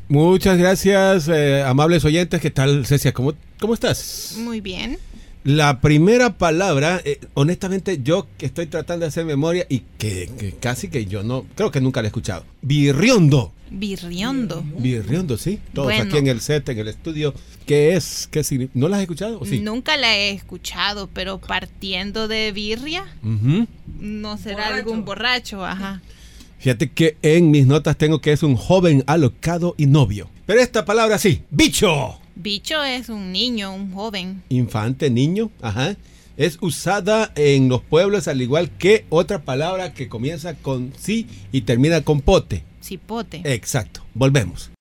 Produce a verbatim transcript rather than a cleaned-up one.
Muchas gracias, eh, amables oyentes. ¿Qué tal, Cecia? ¿Cómo, cómo estás? Muy bien. La primera palabra, eh, honestamente, yo que estoy tratando de hacer memoria y que, que casi que yo no, creo que nunca la he escuchado. Birriondo. Birriondo. Birriondo, sí. Todos Bueno. aquí en el set, en el estudio. ¿Qué es? ¿Qué significa? ¿No la has escuchado? ¿O sí? Nunca la he escuchado, pero partiendo de birria, Uh-huh. no será borracho. Algún borracho, ajá. Fíjate que en mis notas tengo que es un joven alocado y novio. Pero esta palabra sí, bicho. Bicho es un niño, un joven. Infante, niño, ajá. Es usada en los pueblos al igual que otra palabra que comienza con sí y termina con pote. Cipote. Exacto. Volvemos.